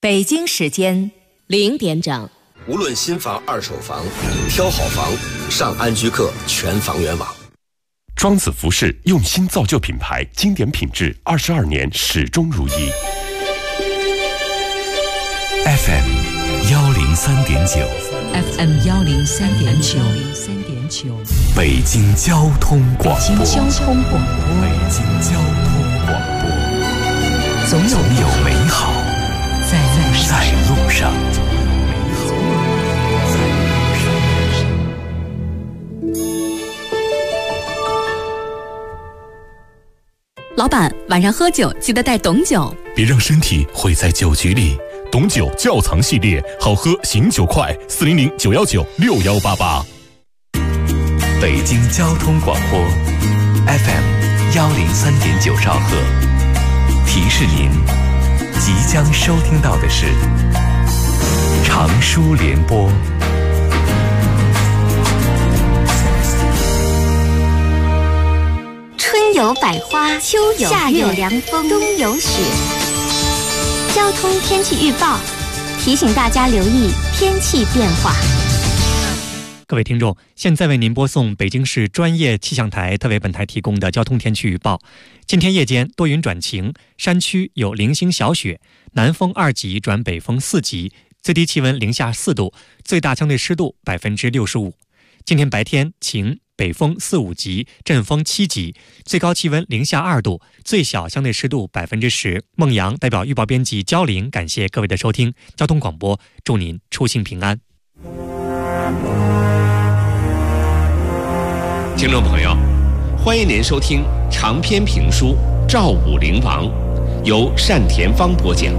北京时间 0点整。 无论新房、二手房，挑好房上安居客全房源网。 庄子服饰用心造就品牌，经典品质，22年始终如一。 FM 103.9 FM 103.9 北京交通广播。 北京交通广播，总有美好在路上。 老板，晚上喝酒记得带董酒， 别让身体毁在酒局里。董酒窖藏系列，好喝醒酒快，400-919-6188。北京交通广播 FM 103.9兆赫，提示您即将收听到的是长舒联播。 春有百花，秋有夏有凉风，冬有雪。交通天气预报提醒大家留意天气变化。 各位听众，现在为您播送北京市专业气象台特为本台提供的交通天气预报。今天夜间多云转晴，山区有零星小雪，南风2级转北风4级，最低气温零下4度，最大相对湿度65%。今天白天晴，北风4、5级，阵风7级，最高气温零下2度，最小相对湿度10%。孟阳代表预报编辑焦玲，感谢各位的收听。交通广播，祝您出行平安。 听众朋友，欢迎您收听长篇评书《赵武灵王》，由单田芳播讲。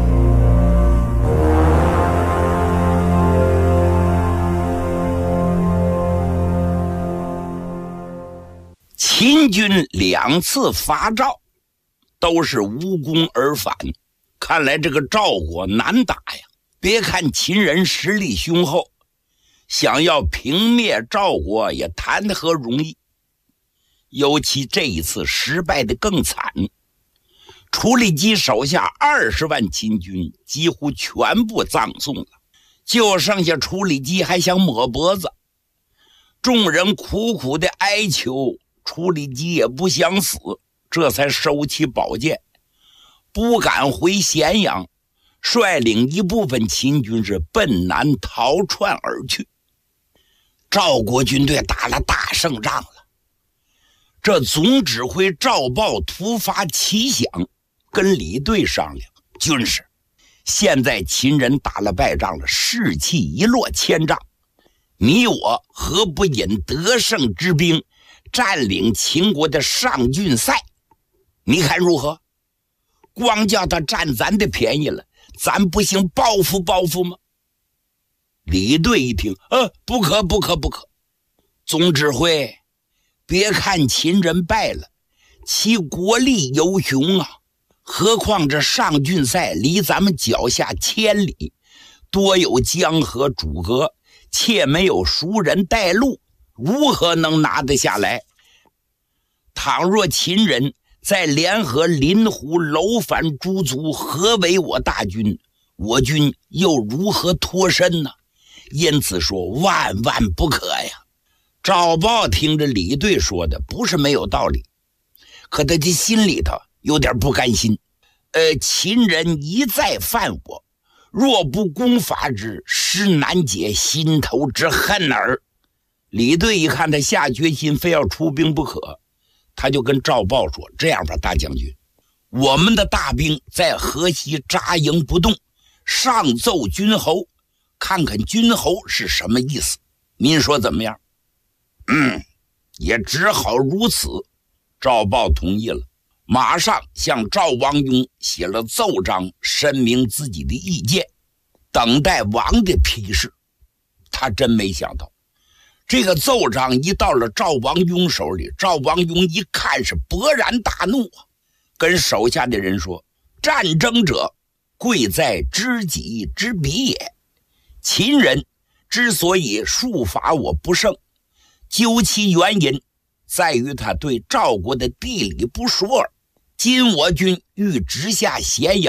秦军2次伐赵，都是无功而返。看来这个赵国难打呀！别看秦人实力雄厚，想要平灭赵国也谈何容易。尤其这一次失败的更惨，楚里基手下20万秦军几乎全部葬送了，就剩下楚里基还想抹脖子。众人苦苦的哀求，楚里基也不想死，这才收起宝剑，不敢回咸阳，率领一部分秦军是奔南逃窜而去。赵国军队打了大胜仗了。这总指挥赵豹突发奇想，跟李队商量，军师，现在秦人打了败仗了，士气一落千丈，你我何不引得胜之兵占领秦国的上郡塞？你看如何？光叫他占咱的便宜了，咱不行报复报复吗？李队一听，不可。总指挥，别看秦人败了，其国力犹雄啊！何况这上郡塞离咱们脚下1000里，多有江河阻隔，且没有熟人带路，如何能拿得下来？倘若秦人再联合临湖、楼烦诸族合围我大军，我军又如何脱身呢？因此说万万不可呀！赵豹听着李队说的不是没有道理，可他的心里头有点不甘心。秦人一再犯我，若不攻伐之，实难解心头之恨耳。李队一看他下决心非要出兵不可，他就跟赵豹说，这样吧，大将军，我们的大兵在河西扎营不动，上奏君侯，看看君侯是什么意思，您说怎么样？也只好如此。赵豹同意了，马上向赵王雍写了奏章，申明自己的意见，等待王的批示。他真没想到，这个奏章一到了赵王雍手里，赵王雍一看是勃然大怒啊，跟手下的人说，战争者贵在知己知彼也，秦人之所以数伐我不胜，究其原因在于他对赵国的地理不熟耳。今我军欲直下咸阳，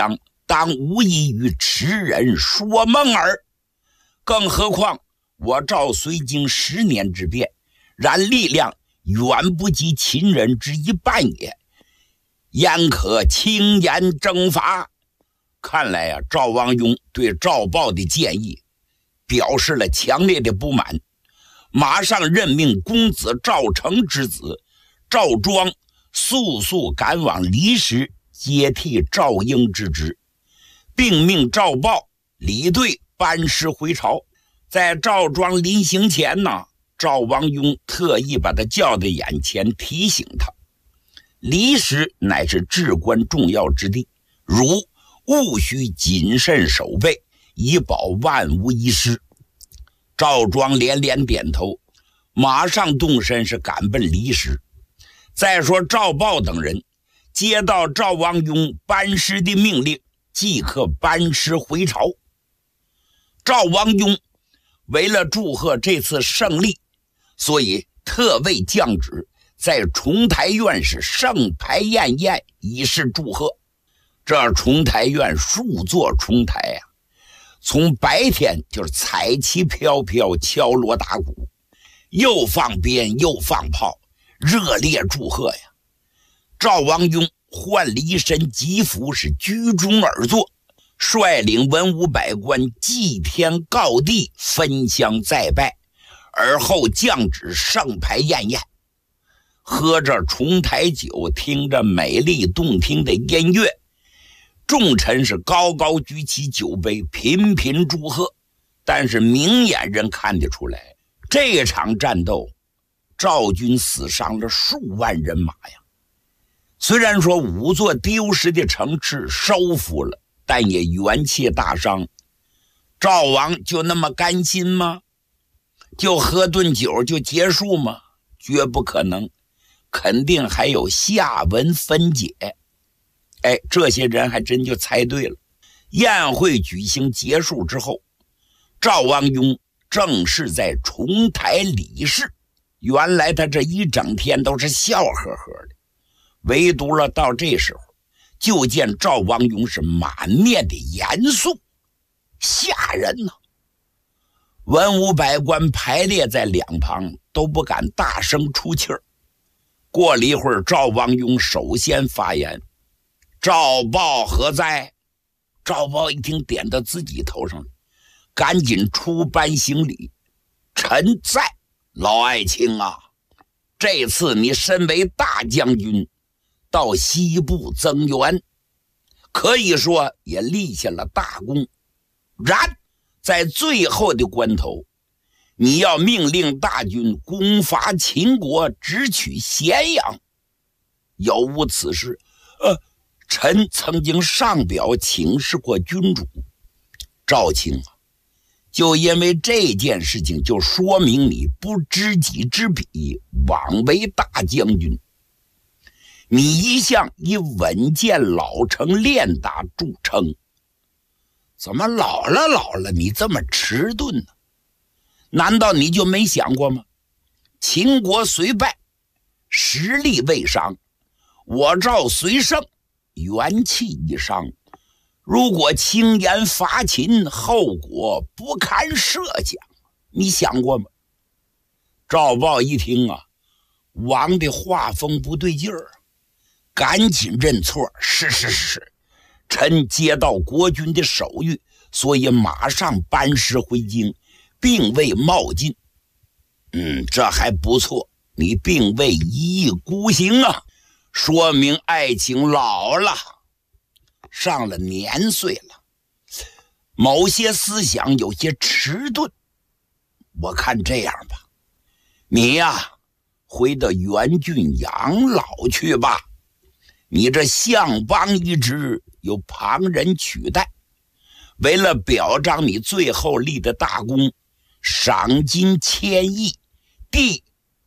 当无异于痴人说梦耳。更何况我赵虽经10年之变，然力量远不及秦人之一半也，焉可轻言征伐？看来啊，赵王雍对赵豹的建议表示了强烈的不满，马上任命公子赵成之子赵庄速速赶往离石接替赵婴之职，并命赵豹离队班师回朝。在赵庄临行前呢，赵王雍特意把他叫到眼前，提醒他离石乃是至关重要之地，如务须谨慎守备，以保万无一失。赵庄连连点头，马上动身是赶奔离石。再说赵豹等人接到赵王雍班师的命令，即刻班师回朝。赵王雍为了祝贺这次胜利，所以特为降旨在重台院是盛牌宴宴，以示祝贺。这重台院数座重台啊，从白天就是彩旗飘飘，敲锣打鼓，又放鞭又放炮，热烈祝贺呀。赵王雍换了一身吉服，是居中而坐，率领文武百官祭天告地，分香再拜，而后降旨盛牌宴宴。喝着重台酒，听着美丽动听的音乐，众臣是高高举起酒杯，频频祝贺。但是明眼人看得出来，这场战斗赵军死伤了数万人马呀。虽然说5座丢失的城池收复了，但也元气大伤。赵王就那么甘心吗？就喝顿酒就结束吗？绝不可能，肯定还有下文分解。这些人还真就猜对了。宴会举行结束之后，赵王雍正是在重台理事。原来他这一整天都是笑呵呵的，唯独了到这时候，就见赵王雍是满面的严肃，吓人呐。文武百官排列在两旁，都不敢大声出气儿。过了一会儿，赵王雍首先发言：“赵豹何在？”赵豹一听点到自己头上了，赶紧出班行礼：“臣在。老爱卿啊，这次你身为大将军，到西部增援，可以说也立下了大功。然在最后的关头，你要命令大军攻伐秦国，直取咸阳，有无此事？”臣曾经上表请示过君主。赵卿啊，就因为这件事情，就说明你不知己知彼，枉为大将军。你一向以稳健老成练达著称，怎么老了你这么迟钝呢？难道你就没想过吗？秦国虽败，实力未伤，我赵虽胜，元气已伤。如果轻言伐秦，后果不堪设想，你想过吗？赵豹一听啊，王的话风不对劲儿，赶紧认错：“是，臣接到国君的手谕，所以马上班师回京，并未冒进。”这还不错，你并未一意孤行啊，说明爱情老了，上了年岁了，某些思想有些迟钝。我看这样吧，你呀，回到原郡养老去吧。你这相邦一职由旁人取代，为了表彰你最后立的大功，赏金1000亿，地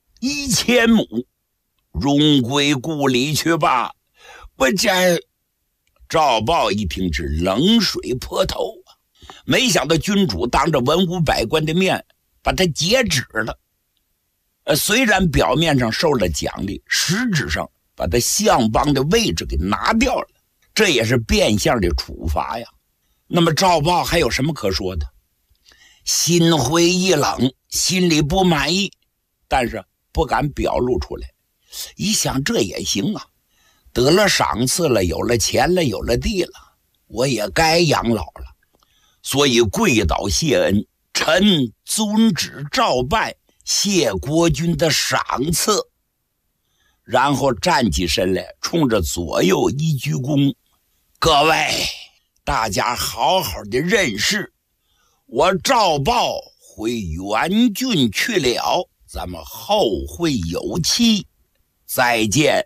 1000亩，荣归故里去吧。赵豹一听是冷水泼头啊！没想到君主当着文武百官的面把他截止了。虽然表面上受了奖励，实质上把他相邦的位置给拿掉了。 这也是变相的处罚呀。那么赵豹还有什么可说的？心灰意冷，心里不满意，但是不敢表露出来。一想这也行啊，得了赏赐了，有了钱了，有了地了，我也该养老了，所以跪倒谢恩，臣遵旨照办，谢国君的赏赐。然后站起身来，冲着左右一鞠躬：各位大家好好的认识，我赵豹回原郡去了，咱们后会有期，再见，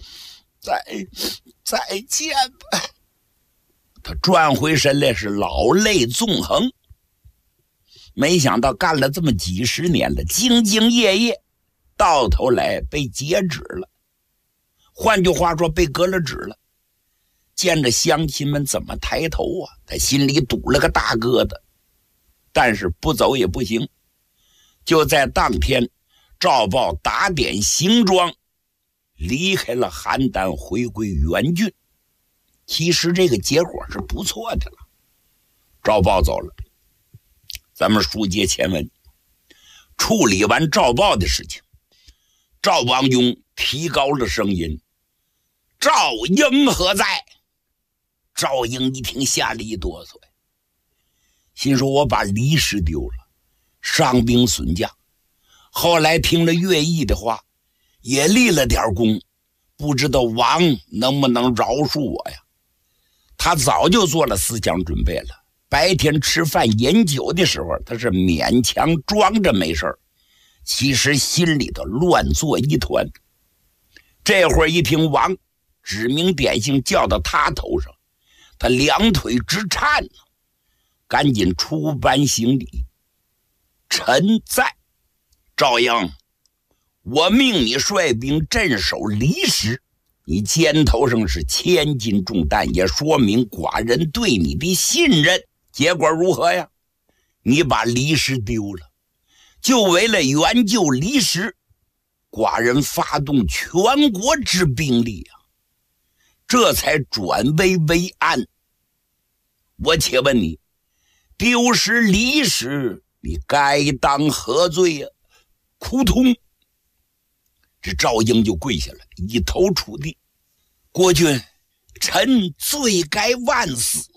再见吧。他转回身来是老泪纵横，没想到干了这么几十年了，兢兢业业，到头来被截止了。换句话说，被革了职了。见着乡亲们怎么抬头啊？他心里堵了个大疙瘩，但是不走也不行。就在当天，赵豹打点行装，离开了邯郸，回归原郡。其实这个结果是不错的了。赵豹走了，咱们书接前文。处理完赵豹的事情，赵王雍提高了声音：赵婴何在？赵婴一听吓了一哆嗦，心说我把离石丢了，伤兵损将。后来听了乐毅的话，也立了点功，不知道王能不能饶恕我呀？他早就做了思想准备了，白天吃饭饮酒的时候，他是勉强装着没事，其实心里头乱作一团。这会儿一听王指名点姓叫到他头上，他两腿直颤呢，赶紧出班行礼：臣在。赵婴，我命你率兵镇守离石，你肩头上是千斤重担，也说明寡人对你的信任。结果如何呀？你把离石丢了，就为了援救离石，寡人发动全国之兵力啊，这才转危为安。我且问你，丢失离石，你该当何罪呀？扑通，这赵婴就跪下了，一头触地：国君，臣罪该万死。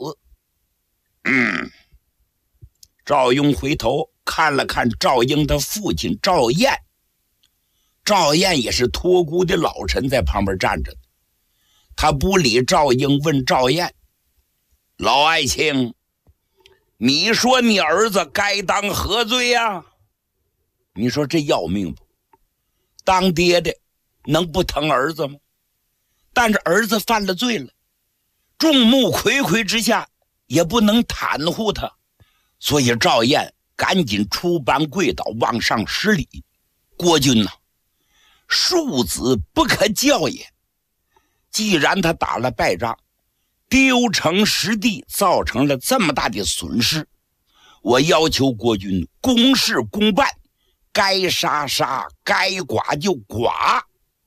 赵雍回头看了看赵婴的父亲赵彦，赵彦也是托孤的老臣，在旁边站着的。他不理赵婴，问赵彦：老爱卿，你说你儿子该当何罪呀？你说这要命不？当爹的能不疼儿子吗？但是儿子犯了罪了，众目睽睽之下也不能袒护他，所以赵彦赶紧出班跪倒，往上施礼：国君呐，庶子不可教也。既然他打了败仗，丢城失地，造成了这么大的损失，我要求国君公事公办，该杀杀，该剐就剐。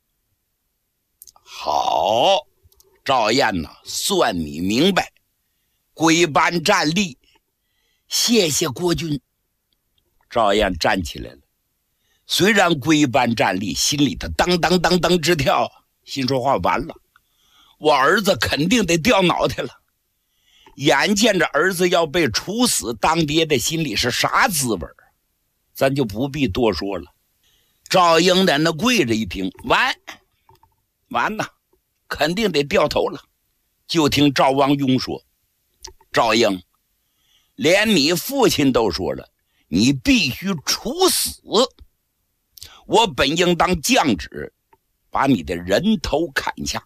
好，赵彦呐，算你明白，归班站立，谢谢国君。赵彦站起来了，虽然归班站立，心里头当当当当直跳，心说话完了，我儿子肯定得掉脑袋了。眼见着儿子要被处死，当爹的心里是啥滋味？咱就不必多说了。赵婴在那跪着一听，完呐，肯定得掉头了。就听赵王雍说：赵婴，连你父亲都说了，你必须处死。我本应当降旨，把你的人头砍下。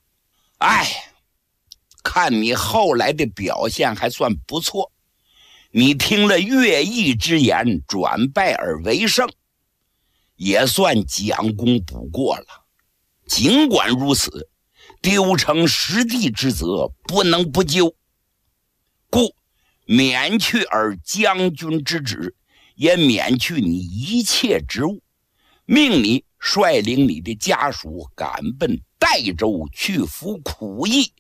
看你后来的表现还算不错，你听了乐毅之言，转败而为胜，也算将功补过了。尽管如此，丢城失地之责不能不究，故免去尔将军之职，也免去你一切职务，命你率领你的家属赶奔代州去服苦役，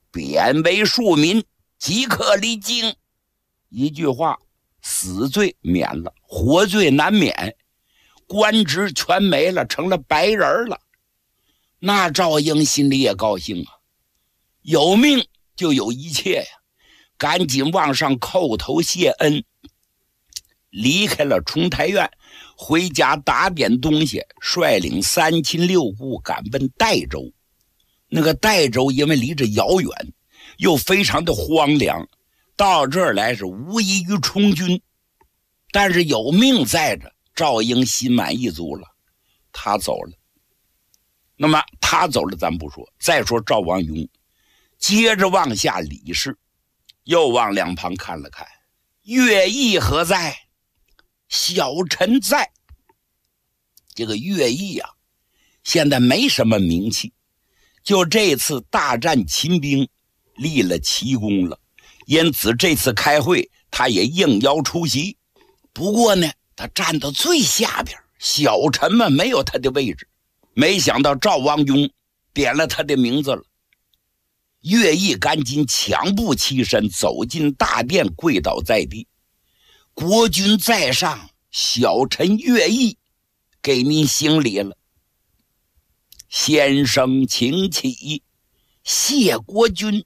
贬为庶民，即刻离京。一句话，死罪免了，活罪难免，官职全没了，成了白人了。那赵英心里也高兴啊，有命就有一切呀，赶紧往上叩头谢恩。离开了重台院，回家打点东西，率领3亲6故赶奔代州。那个代州因为离着遥远，又非常的荒凉，到这儿来是无异于充军。但是有命在着，赵英心满意足了，他走了。那么他走了咱不说，再说赵王雍接着往下理事，又往两旁看了看，乐毅何在？小臣在。这个乐毅啊，现在没什么名气，就这次大战秦兵立了奇功了，因此这次开会他也应邀出席。不过呢，他站到最下边，小臣们没有他的位置。没想到赵王雍点了他的名字了，乐毅赶紧抢步起身，走进大殿，跪倒在地。国君在上，小臣乐毅给您行礼了。先生请起，谢国君。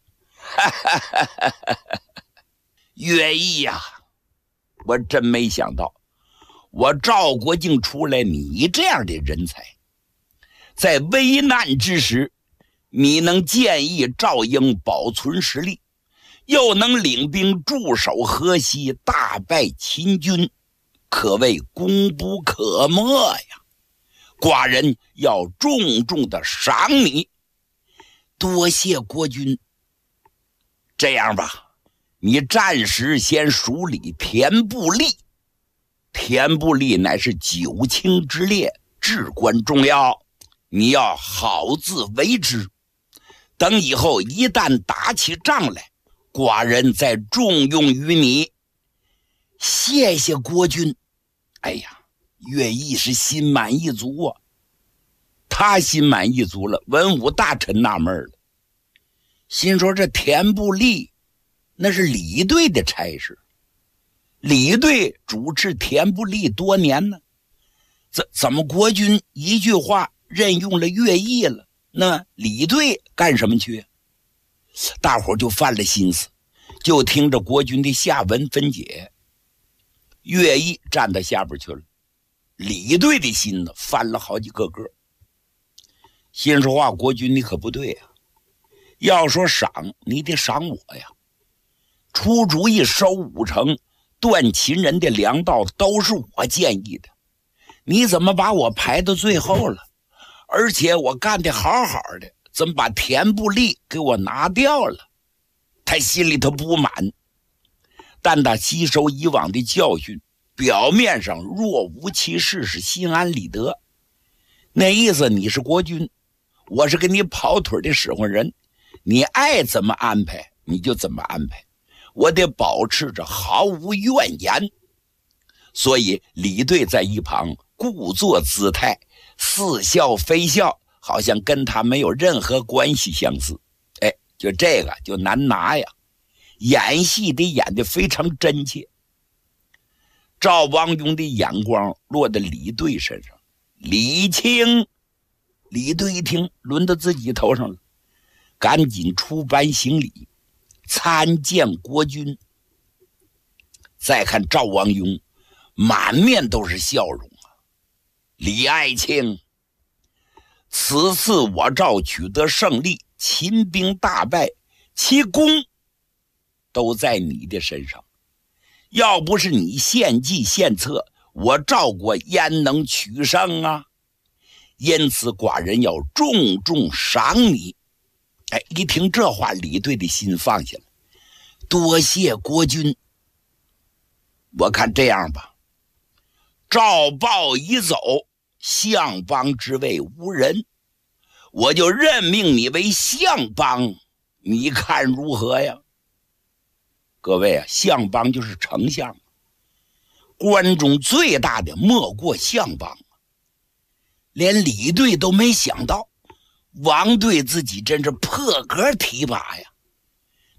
乐毅呀，我真没想到，我赵国竟出来你这样的人才。在危难之时，你能建议赵英保存实力，又能领兵驻守河西，大败秦军，可谓功不可没呀！寡人要重重的赏你。多谢国君。这样吧，你暂时先署理田部吏。田部吏乃是九卿之列，至关重要，你要好自为之。等以后一旦打起仗来，寡人再重用于你。谢谢国君。哎呀，乐毅是心满意足啊。他心满意足了，文武大臣纳闷了，心说这田部吏那是李队的差事，李队主持田部吏多年呢，怎么国君一句话任用了乐毅了？那李队干什么去？大伙就犯了心思，就听着国君的下文分解。乐毅站到下边去了，李队的心呢翻了好几个个。心说话，国君你可不对啊，要说赏你得赏我呀，出主意收5城，断秦人的粮道都是我建议的，你怎么把我排到最后了？而且我干得好好的，怎么把田部吏给我拿掉了？他心里头不满，但他吸收以往的教训，表面上若无其事，是心安理得。那意思你是国君，我是给你跑腿的使唤人，你爱怎么安排你就怎么安排，我得保持着毫无怨言。所以李队在一旁故作姿态，似笑非笑，好像跟他没有任何关系相似。哎，就这个就难拿呀，演戏得演得非常真切。赵王雍的眼光落在李队身上，李清。李队一听轮到自己头上了，赶紧出班行礼，参见国君。再看赵王雍，满面都是笑容啊。李爱卿，此次我赵取得胜利，秦兵大败，其功都在你的身上。要不是你献计献策，我赵国焉能取胜啊？因此寡人要重重赏你。哎，一听这话，李队的心放下了。多谢国君。我看这样吧，赵豹已走，相邦之位无人，我就任命你为相邦，你看如何呀？各位啊，相邦就是丞相，关中最大的莫过相邦。连李队都没想到，王队自己真是破格提拔呀。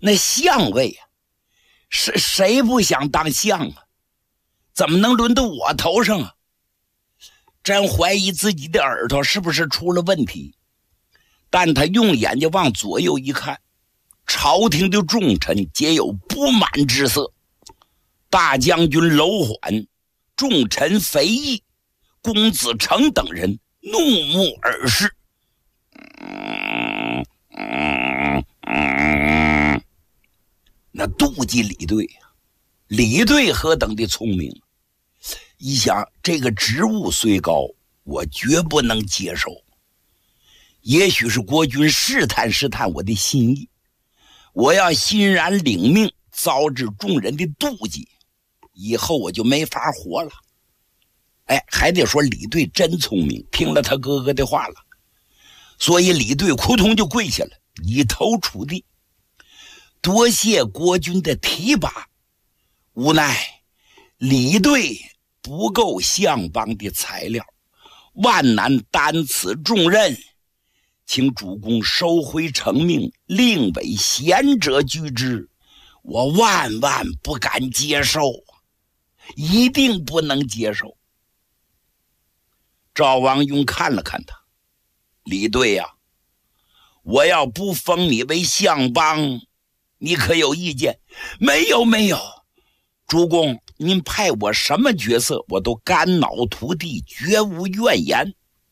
那相位啊，谁不想当相啊？怎么能轮到我头上啊？真怀疑自己的耳朵是不是出了问题。但他用眼睛往左右一看，朝廷的重臣皆有不满之色。大将军楼缓、重臣肥义、公子成等人怒目而视。那妒忌李队呀，李队何等的聪明！一想这个职务虽高，我绝不能接受。也许是国君试探我的心意，我要欣然领命，遭致众人的妒忌，以后我就没法活了。还得说李队真聪明，听了他哥哥的话了。所以李队扑通就跪下了，以头触地，多谢国君的提拔，无奈李队不够相邦的材料，万难担此重任，请主公收回成命，另委贤者居之。我万万不敢接受，一定不能接受。赵王雍看了看他，李队呀，我要不封你为相邦，你可有意见？没有，主公，您派我什么角色，我都肝脑涂地，绝无怨言。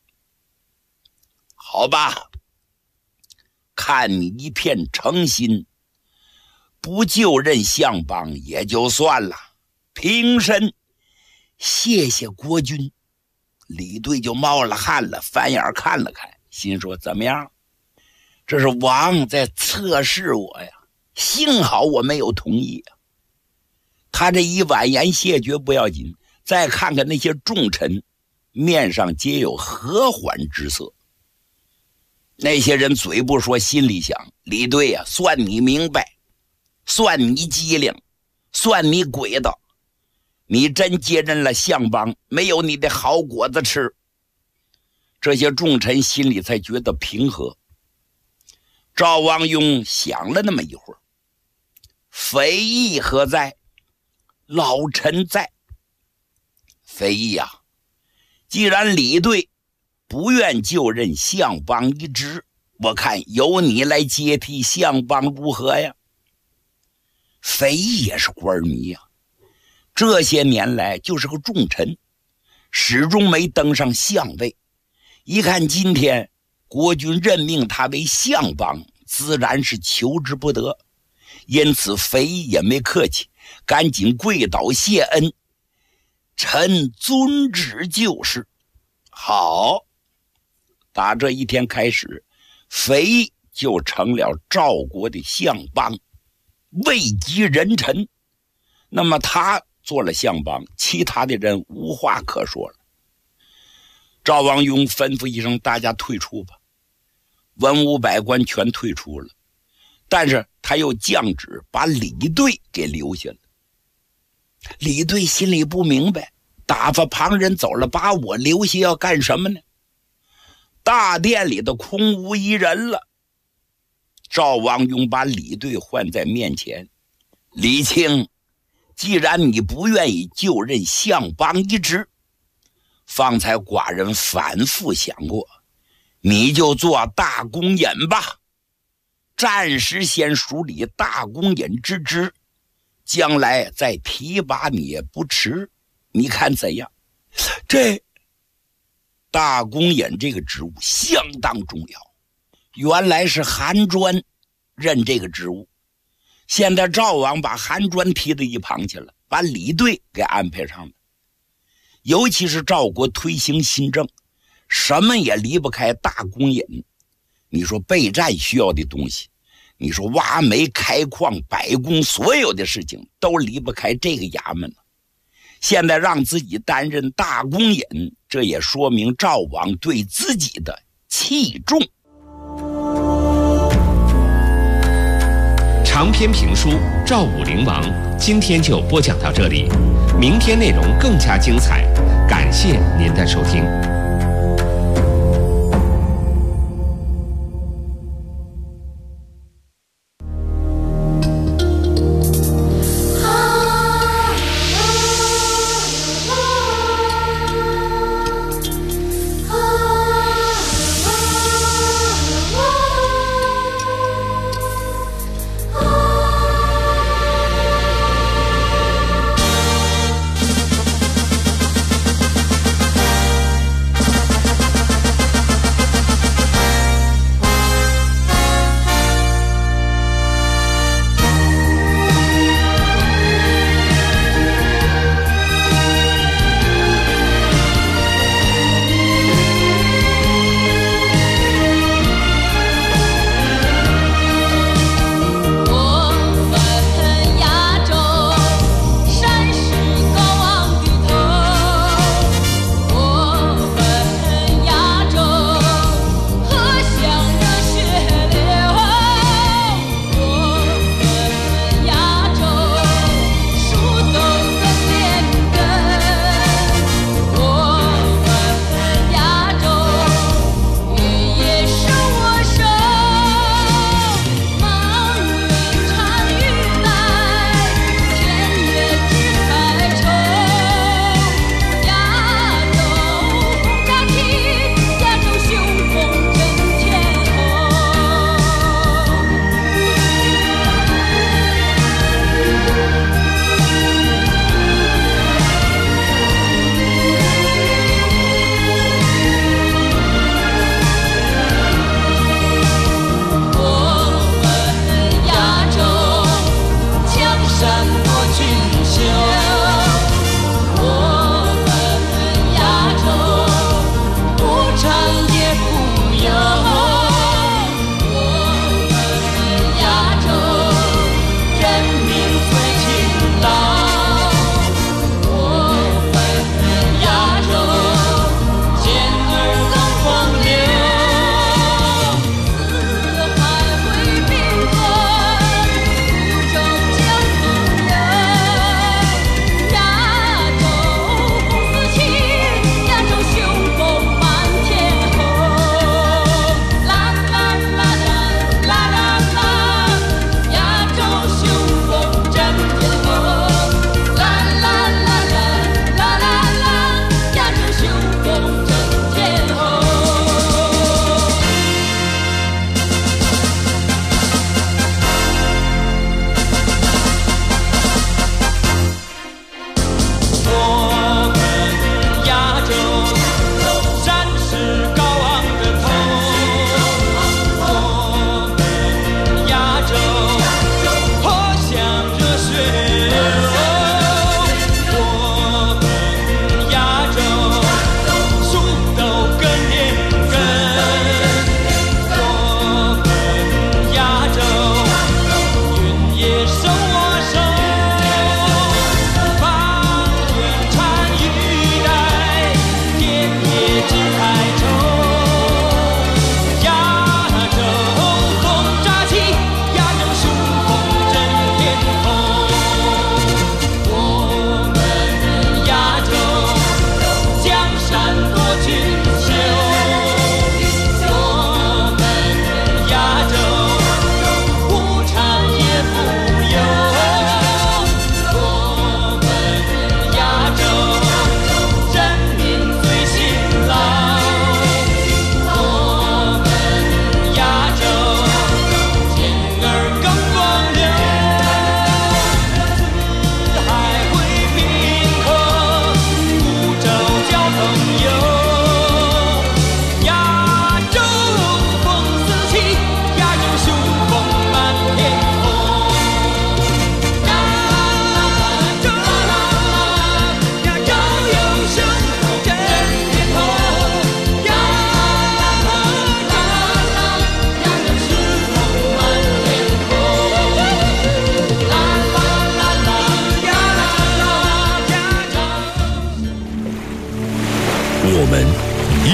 好吧，看你一片诚心，不就任相邦也就算了，平身，谢谢国君。李队就冒了汗了，翻眼看了看，心说怎么样？这是王在测试我呀，幸好我没有同意啊。他这一婉言谢绝不要紧，再看看那些重臣，面上皆有和缓之色。那些人嘴不说，心里想：李队呀，算你明白，算你机灵，算你鬼道。你真接任了相邦，没有你的好果子吃。这些重臣心里才觉得平和。赵王雍想了那么一会儿，肥义何在？老臣在。肥义啊，既然李队不愿就任相邦一职，我看由你来接替相邦如何呀？肥义也是官迷呀，这些年来就是个重臣，始终没登上相位。一看今天国君任命他为相邦，自然是求之不得。因此肥义也没客气，赶紧跪倒谢恩，臣遵旨就是。好，打这一天开始，肥义就成了赵国的相邦，位极人臣。那么他做了相邦，其他的人无话可说了。赵王雍吩咐一声，大家退出吧。文武百官全退出了，但是他又降旨把李队给留下了。李队心里不明白，打发旁人走了，把我留下要干什么呢？大殿里的空无一人了。赵王雍把李队唤在面前，李清，既然你不愿意就任相邦一职，方才寡人反复想过，你就做大公尹吧，暂时先处理大公尹之职，将来再提拔你也不迟，你看怎样？这大公尹这个职务相当重要，原来是韩专任这个职务，现在赵王把韩专踢到一旁去了，把李队给安排上了。尤其是赵国推行新政，什么也离不开大公尹。你说备战需要的东西，你说挖煤开矿百工，所有的事情都离不开这个衙门了。现在让自己担任大公尹，这也说明赵王对自己的器重。 长篇评书《赵武灵王》今天就播讲到这里，明天内容更加精彩，感谢您的收听。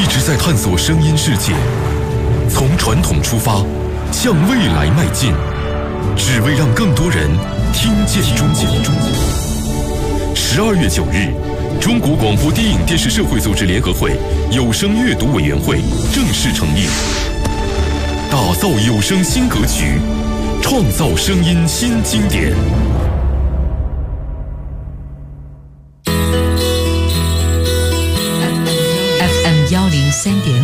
直在探索声音世界，从传统出发，向未来迈进，只为让更多人听见中国。12月9日，中国广播电影电视社会组织联合会有声阅读委员会正式成立，打造有声新格局，创造声音新经典。 FM 103.6